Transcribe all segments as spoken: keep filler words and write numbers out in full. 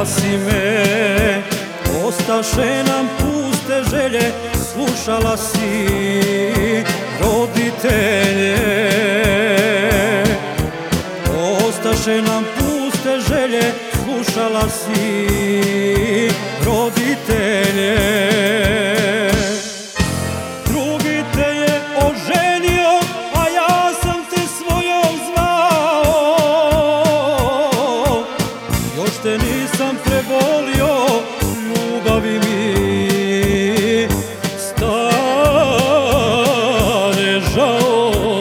voljela si me, ostaše nam puste želje, slušala si roditelje. Ostaše nam puste želje, slušala si roditelje. Drugi te je oženio, a ja sam te svojom zvao. Još te nisam prebolio, ljubavi mi stare žao.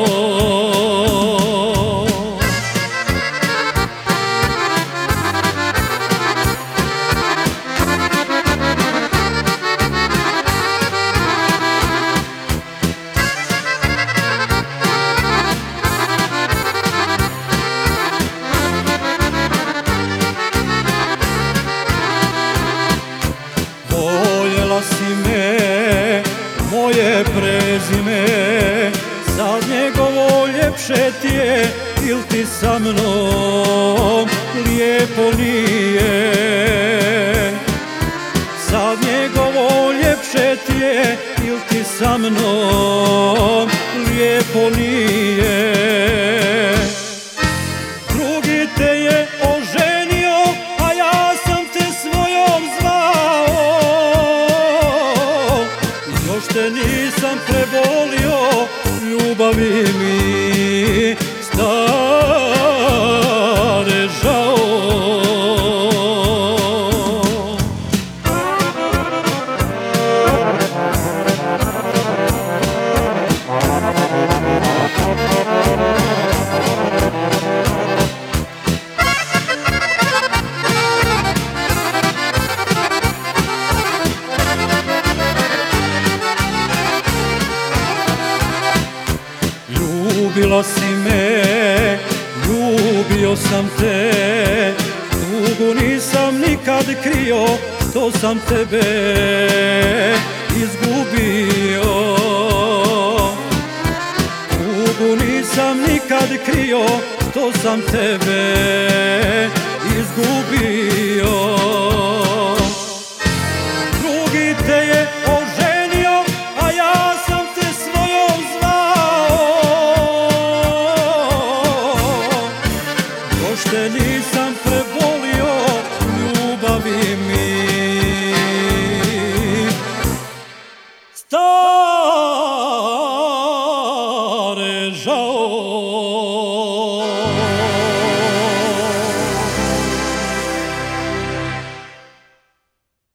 Voljela si me, moje prezime, sad njegovo ljepše ti je, il ti sa mnom lijepo nije. Sad njegovo ljepše ti je, il ti sa mnom lijepo nije. Drugi te je oženio, a ja sam te svojom zvao. Još te nisam prebolio, ljubavi mi stare žao. Ljubila si me, ljubio sam te, tugu nisam nikad krio, što sam tebe izgubio. Tugu nisam nikad krio, što sam tebe izgubio. Drugi te je oženio, a ja sam te svojom zvao. Još te nisam